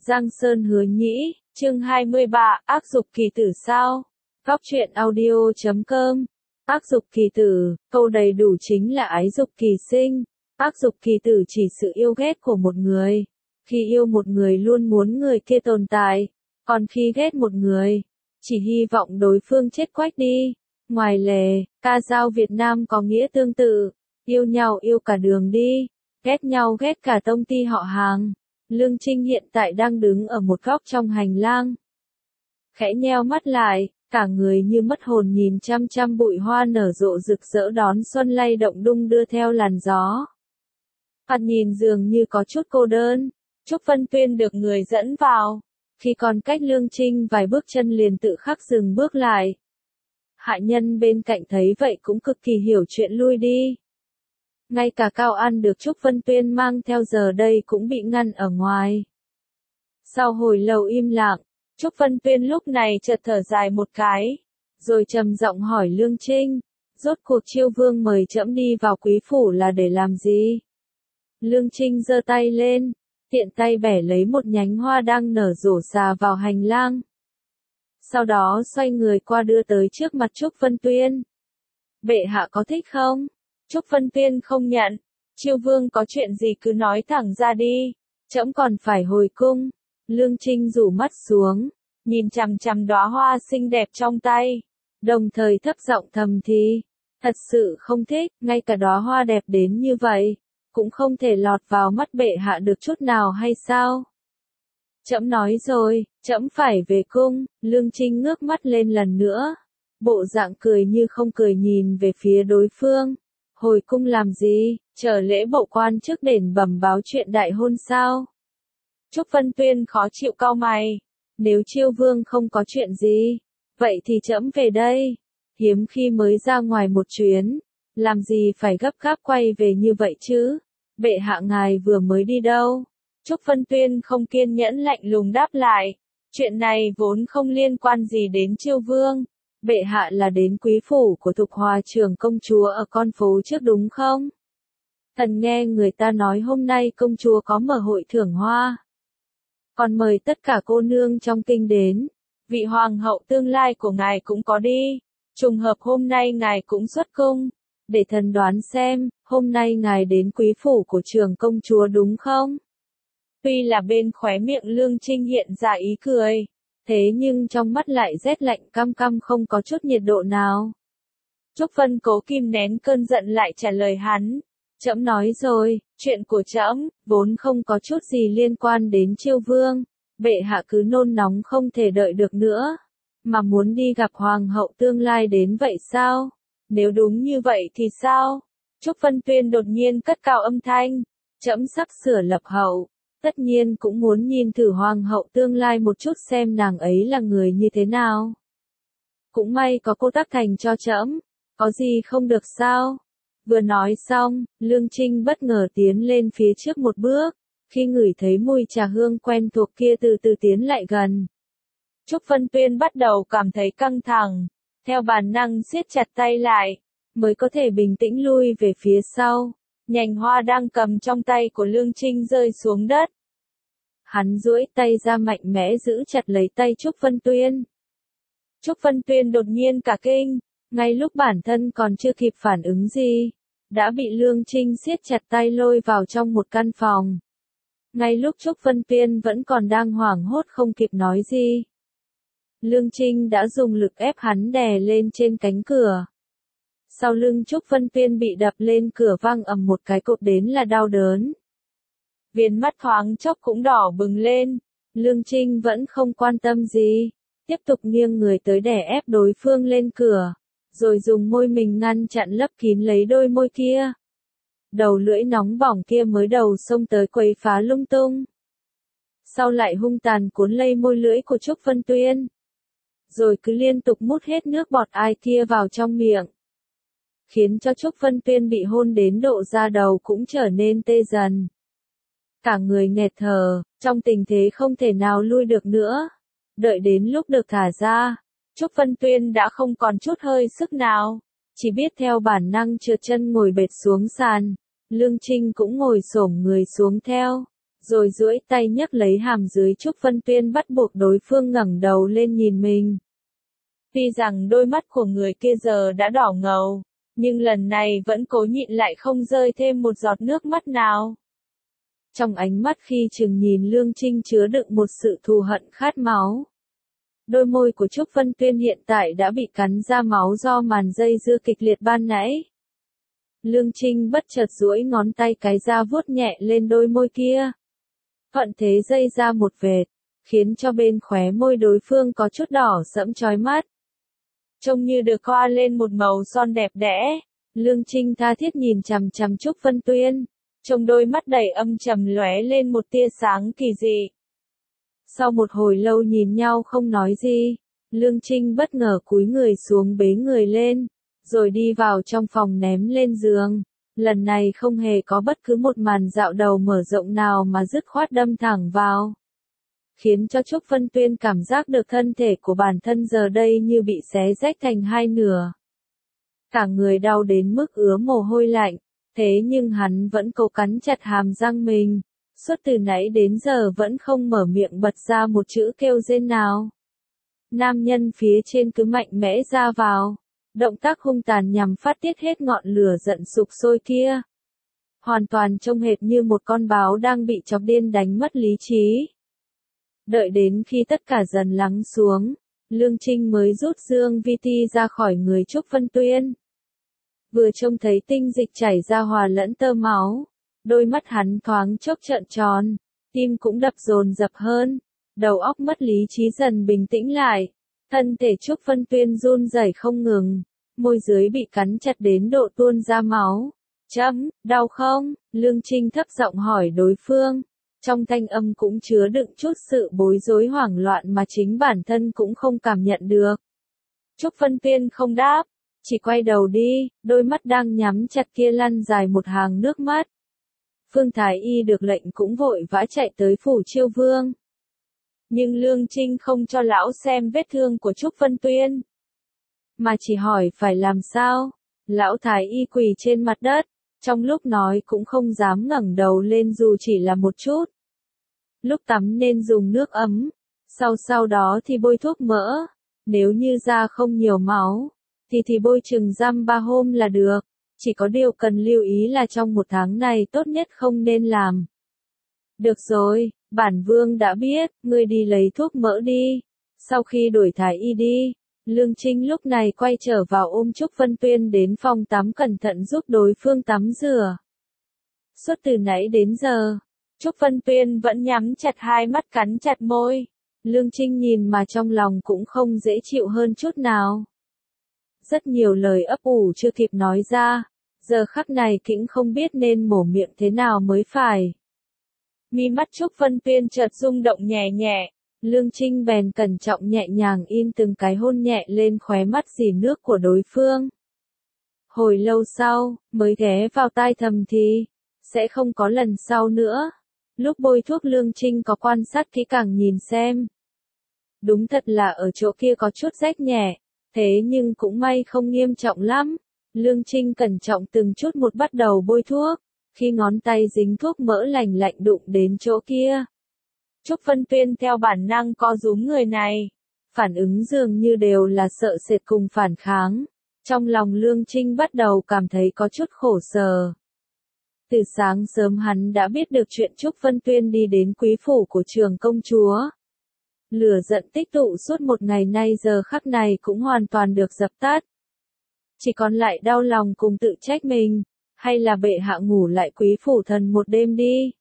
Giang Sơn Hứa Nhĩ, chương 23, ác dục kỳ tử sao? Góc truyện audio.com. Ác dục kỳ tử, câu đầy đủ chính là ái dục kỳ sinh. Ác dục kỳ tử chỉ sự yêu ghét của một người. Khi yêu một người luôn muốn người kia tồn tại, còn khi ghét một người, chỉ hy vọng đối phương chết quách đi. Ngoài lề, ca dao Việt Nam có nghĩa tương tự, yêu nhau yêu cả đường đi, ghét nhau ghét cả tông ty họ hàng. Lương Trinh hiện tại đang đứng ở một góc trong hành lang. Khẽ nheo mắt lại, cả người như mất hồn nhìn chăm chăm bụi hoa nở rộ rực rỡ đón xuân lay động đung đưa theo làn gió. Thoạt nhìn dường như có chút cô đơn. Trúc Vân Tuyên được người dẫn vào. Khi còn cách Lương Trinh vài bước chân liền tự khắc dừng bước lại. Hạ nhân bên cạnh thấy vậy cũng cực kỳ hiểu chuyện lui đi. Ngay cả Cao An được Trúc Vân Tuyên mang theo giờ đây cũng bị ngăn ở ngoài. Sau hồi lâu im lặng, Trúc Vân Tuyên lúc này chợt thở dài một cái, rồi trầm giọng hỏi Lương Trinh, rốt cuộc Chiêu Vương mời trẫm đi vào quý phủ là để làm gì? Lương Trinh giơ tay lên, tiện tay bẻ lấy một nhánh hoa đang nở rổ xà vào hành lang. Sau đó xoay người qua đưa tới trước mặt Trúc Vân Tuyên. Bệ hạ có thích không? Trúc Vân Tuyên không nhận. Chiêu Vương có chuyện gì cứ nói thẳng ra đi, trẫm còn phải hồi cung. Lương Trinh rủ mắt xuống, nhìn chằm chằm đóa hoa xinh đẹp trong tay, đồng thời thấp giọng thầm thì, thật sự không thích, ngay cả đóa hoa đẹp đến như vậy, cũng không thể lọt vào mắt bệ hạ được chút nào hay sao? Trẫm nói rồi, trẫm phải về cung. Lương Trinh ngước mắt lên lần nữa, bộ dạng cười như không cười nhìn về phía đối phương. Hồi cung làm gì, chờ lễ bộ quan chức đền bẩm báo chuyện đại hôn sao? Trúc Vân Tuyên khó chịu cau mày. Nếu Chiêu Vương không có chuyện gì, vậy thì trẫm về đây. Hiếm khi mới ra ngoài một chuyến, làm gì phải gấp gáp quay về như vậy chứ? Bệ hạ ngài vừa mới đi đâu? Trúc Vân Tuyên không kiên nhẫn lạnh lùng đáp lại. Chuyện này vốn không liên quan gì đến Chiêu Vương. Bệ hạ là đến quý phủ của Thục Hòa trưởng công chúa ở con phố trước đúng không? Thần nghe người ta nói hôm nay công chúa có mở hội thưởng hoa, còn mời tất cả cô nương trong kinh đến. Vị hoàng hậu tương lai của ngài cũng có đi. Trùng hợp hôm nay ngài cũng xuất cung. Để thần đoán xem, hôm nay ngài đến quý phủ của trưởng công chúa đúng không? Tuy là bên khóe miệng Lương Trinh hiện ra ý cười, thế nhưng trong mắt lại rét lạnh căm căm không có chút nhiệt độ nào. Trúc Vân cố kìm nén cơn giận lại trả lời hắn. Trẫm nói rồi, chuyện của trẫm vốn không có chút gì liên quan đến Chiêu Vương. Bệ hạ cứ nôn nóng không thể đợi được nữa, mà muốn đi gặp hoàng hậu tương lai đến vậy sao? Nếu đúng như vậy thì sao? Trúc Vân Tuyên đột nhiên cất cao âm thanh. Trẫm sắp sửa lập hậu, tất nhiên cũng muốn nhìn thử hoàng hậu tương lai một chút xem nàng ấy là người như thế nào. Cũng may có cô tác thành cho trẫm, có gì không được sao? Vừa nói xong, Lương Trinh bất ngờ tiến lên phía trước một bước, khi ngửi thấy mùi trà hương quen thuộc kia từ từ tiến lại gần. Trúc Vân Tuyên bắt đầu cảm thấy căng thẳng, theo bản năng siết chặt tay lại, mới có thể bình tĩnh lui về phía sau. Nhành hoa đang cầm trong tay của Lương Trinh rơi xuống đất. Hắn duỗi tay ra mạnh mẽ giữ chặt lấy tay Trúc Vân Tuyên. Trúc Vân Tuyên đột nhiên cả kinh, ngay lúc bản thân còn chưa kịp phản ứng gì, đã bị Lương Trinh siết chặt tay lôi vào trong một căn phòng. Ngay lúc Trúc Vân Tuyên vẫn còn đang hoảng hốt không kịp nói gì, Lương Trinh đã dùng lực ép hắn đè lên trên cánh cửa. Sau lưng Trúc Vân Tuyên bị đập lên cửa vang ầm một cái cột đến là đau đớn. Viền mắt thoáng chốc cũng đỏ bừng lên. Lương Trinh vẫn không quan tâm gì, tiếp tục nghiêng người tới đè ép đối phương lên cửa, rồi dùng môi mình ngăn chặn lấp kín lấy đôi môi kia. Đầu lưỡi nóng bỏng kia mới đầu xông tới quấy phá lung tung, sau lại hung tàn cuốn lấy môi lưỡi của Trúc Vân Tuyên, rồi cứ liên tục mút hết nước bọt ai kia vào trong miệng, khiến cho Trúc Vân Tuyên bị hôn đến độ da đầu cũng trở nên tê dần. Cả người nghẹt thở, trong tình thế không thể nào lui được nữa. Đợi đến lúc được thả ra, Trúc Vân Tuyên đã không còn chút hơi sức nào, chỉ biết theo bản năng trượt chân ngồi bệt xuống sàn. Lương Trinh cũng ngồi xổm người xuống theo, rồi duỗi tay nhấc lấy hàm dưới Trúc Vân Tuyên bắt buộc đối phương ngẩng đầu lên nhìn mình. Tuy rằng đôi mắt của người kia giờ đã đỏ ngầu, nhưng lần này vẫn cố nhịn lại không rơi thêm một giọt nước mắt nào. Trong ánh mắt khi chừng nhìn Lương Trinh chứa đựng một sự thù hận khát máu. Đôi môi của Trúc Vân Tuyên hiện tại đã bị cắn ra máu do màn dây dưa kịch liệt ban nãy. Lương Trinh bất chợt duỗi ngón tay cái ra vuốt nhẹ lên đôi môi kia. Thuận thế dây ra một vệt, khiến cho bên khóe môi đối phương có chút đỏ sẫm chói mắt. Trông như được thoa lên một màu son đẹp đẽ. Lương Trinh tha thiết nhìn chằm chằm Trúc Vân Tuyên, trong đôi mắt đầy âm trầm lóe lên một tia sáng kỳ dị. Sau một hồi lâu nhìn nhau không nói gì, Lương Trinh bất ngờ cúi người xuống bế người lên, rồi đi vào trong phòng ném lên giường. Lần này không hề có bất cứ một màn dạo đầu mở rộng nào mà dứt khoát đâm thẳng vào. Khiến cho Trúc Vân Tuyên cảm giác được thân thể của bản thân giờ đây như bị xé rách thành hai nửa. Cả người đau đến mức ứa mồ hôi lạnh, thế nhưng hắn vẫn cố cắn chặt hàm răng mình. Suốt từ nãy đến giờ vẫn không mở miệng bật ra một chữ kêu rên nào. Nam nhân phía trên cứ mạnh mẽ ra vào, động tác hung tàn nhằm phát tiết hết ngọn lửa giận sục sôi kia. Hoàn toàn trông hệt như một con báo đang bị chọc điên đánh mất lý trí. Đợi đến khi tất cả dần lắng xuống, Lương Trinh mới rút dương vi ti ra khỏi người Trúc Vân Tuyên. Vừa trông thấy tinh dịch chảy ra hòa lẫn tơ máu, đôi mắt hắn thoáng chốc trợn tròn, tim cũng đập dồn dập hơn, đầu óc mất lý trí dần bình tĩnh lại. Thân thể Trúc Vân Tuyên run rẩy không ngừng, môi dưới bị cắn chặt đến độ tuôn ra máu. Đau không? Lương Trinh thấp giọng hỏi đối phương. Trong thanh âm cũng chứa đựng chút sự bối rối hoảng loạn mà chính bản thân cũng không cảm nhận được. Trúc Vân Tuyên không đáp, chỉ quay đầu đi, đôi mắt đang nhắm chặt kia lăn dài một hàng nước mắt. Phương Thái Y được lệnh cũng vội vã chạy tới phủ Chiêu Vương. Nhưng Lương Trinh không cho lão xem vết thương của Trúc Vân Tuyên, mà chỉ hỏi phải làm sao. Lão Thái Y quỳ trên mặt đất, trong lúc nói cũng không dám ngẩng đầu lên dù chỉ là một chút. Lúc tắm nên dùng nước ấm, sau đó thì bôi thuốc mỡ, nếu như da không nhiều máu, thì bôi chừng dăm 3 hôm là được. Chỉ có điều cần lưu ý là trong một tháng này tốt nhất không nên làm. Được rồi, bản vương đã biết, ngươi đi lấy thuốc mỡ đi. Sau khi đuổi Thái Y đi, Lương Trinh lúc này quay trở vào ôm Trúc Vân Tuyên đến phòng tắm cẩn thận giúp đối phương tắm rửa. Suốt từ nãy đến giờ, Trúc Vân Tuyên vẫn nhắm chặt hai mắt cắn chặt môi. Lương Trinh nhìn mà trong lòng cũng không dễ chịu hơn chút nào. Rất nhiều lời ấp ủ chưa kịp nói ra, giờ khắc này Kĩnh không biết nên mổ miệng thế nào mới phải. Mi mắt Trúc Vân Tuyên chợt rung động nhẹ nhẹ, Lương Trinh bèn cẩn trọng nhẹ nhàng in từng cái hôn nhẹ lên khóe mắt dì nước của đối phương. Hồi lâu sau, mới ghé vào tai thầm thì, sẽ không có lần sau nữa. Lúc bôi thuốc Lương Trinh có quan sát kỹ càng nhìn xem. Đúng thật là ở chỗ kia có chút rách nhẹ, thế nhưng cũng may không nghiêm trọng lắm. Lương Trinh cẩn trọng từng chút một bắt đầu bôi thuốc, khi ngón tay dính thuốc mỡ lành lạnh đụng đến chỗ kia. Trúc Vân Tuyên theo bản năng co rúm người này, phản ứng dường như đều là sợ sệt cùng phản kháng. Trong lòng Lương Trinh bắt đầu cảm thấy có chút khổ sở. Từ sáng sớm hắn đã biết được chuyện Trúc Vân Tuyên đi đến quý phủ của Trường công chúa. Lửa giận tích tụ suốt một ngày nay giờ khắc này cũng hoàn toàn được dập tắt. Chỉ còn lại đau lòng cùng tự trách mình, hay là bệ hạ ngủ lại quý phủ thần một đêm đi.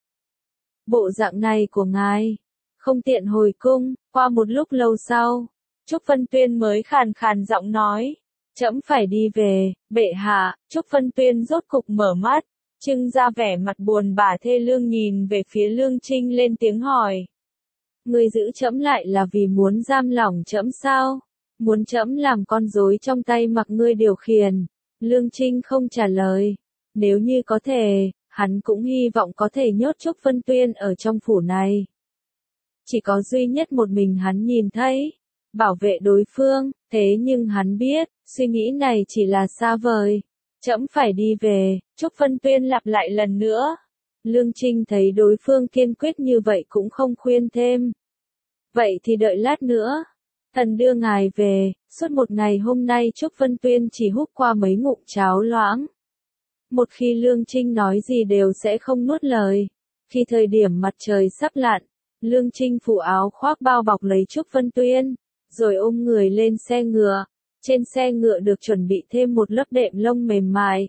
Bộ dạng này của ngài, không tiện hồi cung. Qua một lúc lâu sau, Trúc Vân Tuyên mới khàn khàn giọng nói, trẫm phải đi về, bệ hạ. Trúc Vân Tuyên rốt cục mở mắt, trưng ra vẻ mặt buồn bã thê lương nhìn về phía Lương Trinh lên tiếng hỏi. Ngươi giữ trẫm lại là vì muốn giam lỏng trẫm sao? Muốn trẫm làm con rối trong tay mặc ngươi điều khiển? Lương Trinh không trả lời. Nếu như có thể, hắn cũng hy vọng có thể nhốt Trúc Vân Tuyên ở trong phủ này. Chỉ có duy nhất một mình hắn nhìn thấy, bảo vệ đối phương, thế nhưng hắn biết, suy nghĩ này chỉ là xa vời. Trẫm phải đi về, Trúc Vân Tuyên lặp lại lần nữa. Lương Trinh thấy đối phương kiên quyết như vậy cũng không khuyên thêm. Vậy thì đợi lát nữa. Thần đưa ngài về, suốt một ngày hôm nay Trúc Vân Tuyên chỉ húp qua mấy ngụm cháo loãng. Một khi Lương Trinh nói gì đều sẽ không nuốt lời. Khi thời điểm mặt trời sắp lặn, Lương Trinh phủ áo khoác bao bọc lấy Trúc Vân Tuyên, rồi ôm người lên xe ngựa. Trên xe ngựa được chuẩn bị thêm một lớp đệm lông mềm mại.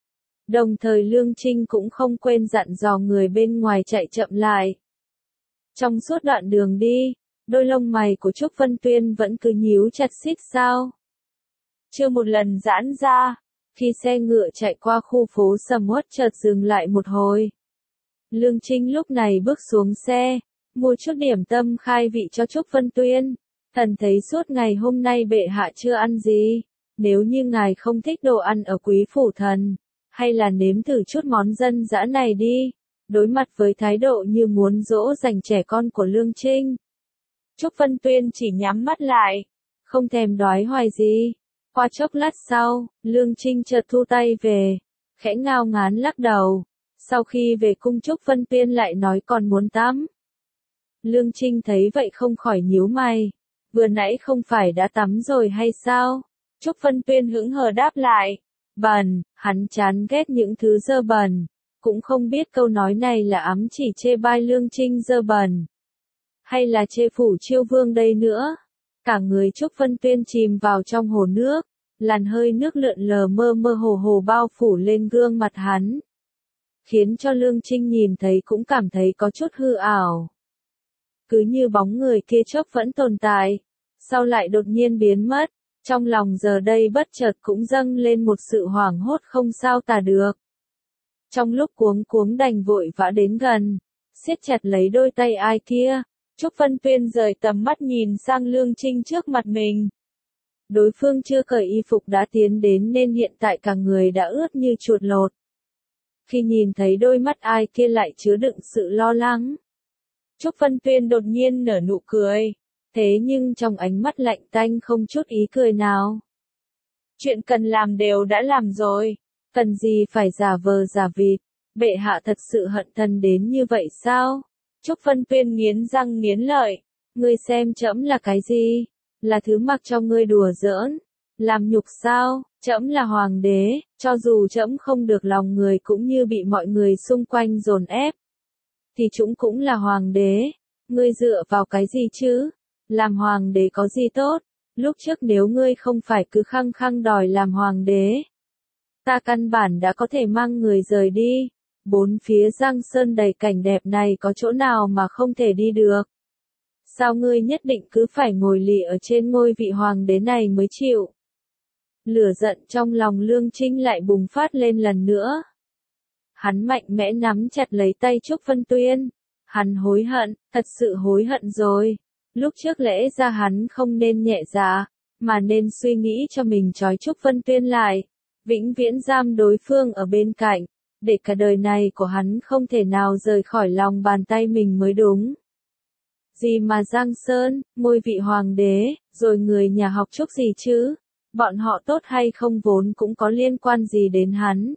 Đồng thời Lương Trinh cũng không quên dặn dò người bên ngoài chạy chậm lại. Trong suốt đoạn đường đi, đôi lông mày của Trúc Vân Tuyên vẫn cứ nhíu chặt xít sao. Chưa một lần giãn ra, khi xe ngựa chạy qua khu phố sầm uất chợt dừng lại một hồi. Lương Trinh lúc này bước xuống xe, mua chút điểm tâm khai vị cho Trúc Vân Tuyên. Thần thấy suốt ngày hôm nay bệ hạ chưa ăn gì, nếu như ngài không thích đồ ăn ở Quý Phủ Thần, hay là nếm thử chút món dân dã này đi. Đối mặt với thái độ như muốn dỗ dành trẻ con của Lương Trinh, Trúc Vân Tuyên chỉ nhắm mắt lại, không thèm đoái hoài gì. Qua chốc lát sau, Lương Trinh chợt thu tay về, khẽ ngao ngán lắc đầu. Sau khi về cung Trúc Vân Tuyên lại nói còn muốn tắm. Lương Trinh thấy vậy không khỏi nhíu mày. Vừa nãy không phải đã tắm rồi hay sao? Trúc Vân Tuyên hững hờ đáp lại. Bẩn, hắn chán ghét những thứ dơ bẩn. Cũng không biết câu nói này là ám chỉ chê bai Lương Trinh dơ bẩn, hay là chê Phủ Chiêu Vương đây nữa. Cả người Trúc Vân Tuyên chìm vào trong hồ nước, làn hơi nước lượn lờ mơ mơ hồ hồ bao phủ lên gương mặt hắn, khiến cho Lương Trinh nhìn thấy cũng cảm thấy có chút hư ảo. Cứ như bóng người kia chốc vẫn tồn tại, sau lại đột nhiên biến mất, trong lòng giờ đây bất chợt cũng dâng lên một sự hoảng hốt không sao tả được. Trong lúc cuống cuống đành vội vã đến gần, siết chặt lấy đôi tay ai kia, Trúc Vân Tuyên rời tầm mắt nhìn sang Lương Trinh trước mặt mình. Đối phương chưa cởi y phục đã tiến đến nên hiện tại cả người đã ướt như chuột lột. Khi nhìn thấy đôi mắt ai kia lại chứa đựng sự lo lắng, Trúc Vân Tuyên đột nhiên nở nụ cười, thế nhưng trong ánh mắt lạnh tanh không chút ý cười nào. Chuyện cần làm đều đã làm rồi, cần gì phải giả vờ giả vịt, bệ hạ thật sự hận thần đến như vậy sao? Trúc Vân Tuyên nghiến răng nghiến lợi, ngươi xem trẫm là cái gì? Là thứ mặc cho ngươi đùa giỡn, làm nhục sao? Trẫm là hoàng đế, cho dù trẫm không được lòng người cũng như bị mọi người xung quanh dồn ép, thì chúng cũng là hoàng đế. Ngươi dựa vào cái gì chứ? Làm hoàng đế có gì tốt? Lúc trước nếu ngươi không phải cứ khăng khăng đòi làm hoàng đế, ta căn bản đã có thể mang người rời đi. Bốn phía Giang Sơn đầy cảnh đẹp này có chỗ nào mà không thể đi được? Sao ngươi nhất định cứ phải ngồi lì ở trên ngôi vị hoàng đế này mới chịu? Lửa giận trong lòng Lương Trinh lại bùng phát lên lần nữa. Hắn mạnh mẽ nắm chặt lấy tay Trúc Vân Tuyên. Hắn hối hận, thật sự hối hận rồi. Lúc trước lẽ ra hắn không nên nhẹ dạ, mà nên suy nghĩ cho mình trói Trúc Vân Tuyên lại, vĩnh viễn giam đối phương ở bên cạnh, để cả đời này của hắn không thể nào rời khỏi lòng bàn tay mình mới đúng. Gì mà Giang Sơn, ngôi vị hoàng đế, rồi người nhà học Trúc gì chứ? Bọn họ tốt hay không vốn cũng có liên quan gì đến hắn?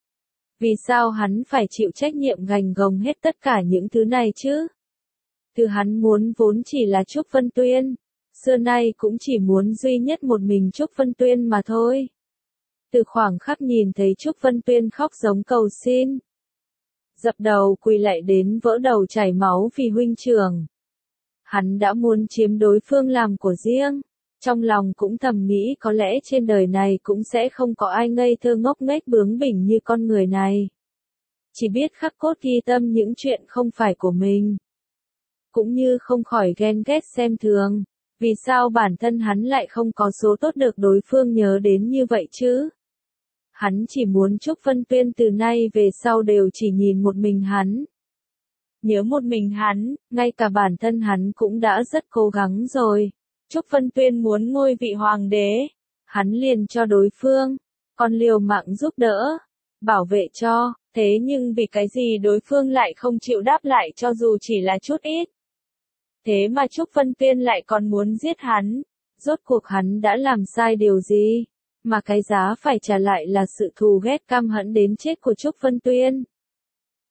Vì sao hắn phải chịu trách nhiệm gánh gồng hết tất cả những thứ này chứ? Thứ hắn muốn vốn chỉ là Trúc Vân Tuyên, xưa nay cũng chỉ muốn duy nhất một mình Trúc Vân Tuyên mà thôi. Từ khoảng khắc nhìn thấy Trúc Vân Tuyên khóc giống cầu xin, dập đầu quỳ lại đến vỡ đầu chảy máu vì huynh trưởng, hắn đã muốn chiếm đối phương làm của riêng. Trong lòng cũng thầm nghĩ có lẽ trên đời này cũng sẽ không có ai ngây thơ ngốc nghếch bướng bỉnh như con người này. Chỉ biết khắc cốt ghi tâm những chuyện không phải của mình. Cũng như không khỏi ghen ghét xem thường, vì sao bản thân hắn lại không có số tốt được đối phương nhớ đến như vậy chứ? Hắn chỉ muốn Trúc Vân Tuyên từ nay về sau đều chỉ nhìn một mình hắn. Nếu một mình hắn, ngay cả bản thân hắn cũng đã rất cố gắng rồi. Trúc Vân Tuyên muốn ngôi vị hoàng đế, hắn liền cho đối phương, còn liều mạng giúp đỡ, bảo vệ cho, thế nhưng vì cái gì đối phương lại không chịu đáp lại cho dù chỉ là chút ít. Thế mà Trúc Vân Tuyên lại còn muốn giết hắn, rốt cuộc hắn đã làm sai điều gì, mà cái giá phải trả lại là sự thù ghét căm hận đến chết của Trúc Vân Tuyên.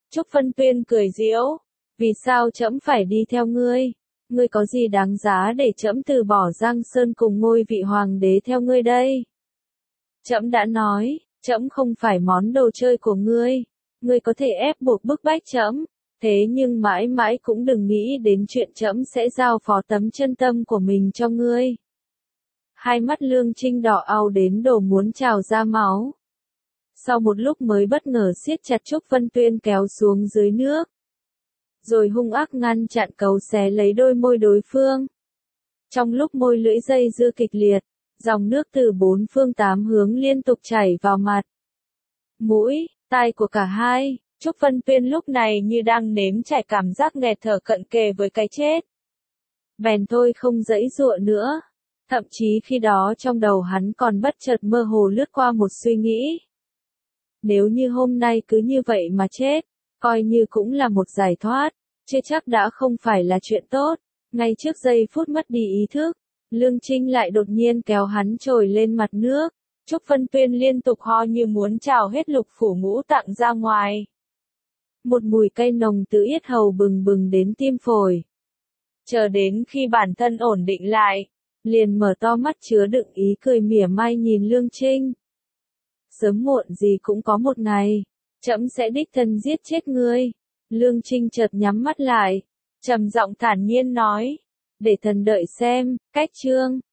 Trúc Vân Tuyên cười giễu, vì sao trẫm phải đi theo ngươi? Ngươi có gì đáng giá để trẫm từ bỏ Giang Sơn cùng ngôi vị hoàng đế theo ngươi đây? Trẫm đã nói, trẫm không phải món đồ chơi của ngươi. Ngươi có thể ép buộc bức bách trẫm, thế nhưng mãi mãi cũng đừng nghĩ đến chuyện trẫm sẽ giao phó tấm chân tâm của mình cho ngươi. Hai mắt Lương Trinh đỏ au đến đổ muốn trào ra máu. Sau một lúc mới bất ngờ siết chặt Trúc Vân Tuyên kéo xuống dưới nước. Rồi hung ác ngăn chặn cấu xé lấy đôi môi đối phương. Trong lúc môi lưỡi dây dưa kịch liệt, dòng nước từ bốn phương tám hướng liên tục chảy vào mặt, mũi, tai của cả hai. Trúc Vân Tuyên lúc này như đang nếm trải cảm giác nghẹt thở cận kề với cái chết. Bèn thôi không giãy giụa nữa. Thậm chí khi đó trong đầu hắn còn bất chợt mơ hồ lướt qua một suy nghĩ. Nếu như hôm nay cứ như vậy mà chết, coi như cũng là một giải thoát, chưa chắc đã không phải là chuyện tốt. Ngay trước giây phút mất đi ý thức, Lương Trinh lại đột nhiên kéo hắn trồi lên mặt nước. Trúc Vân Tuyên liên tục ho như muốn trào hết lục phủ ngũ tạng ra ngoài. Một mùi cay nồng từ yết hầu bừng bừng đến tim phổi. Chờ đến khi bản thân ổn định lại, liền mở to mắt chứa đựng ý cười mỉa mai nhìn Lương Trinh. Sớm muộn gì cũng có một ngày, trẫm sẽ đích thân giết chết ngươi. Lương Trinh chợt nhắm mắt lại, trầm giọng thản nhiên nói, để thần đợi xem, cách chương.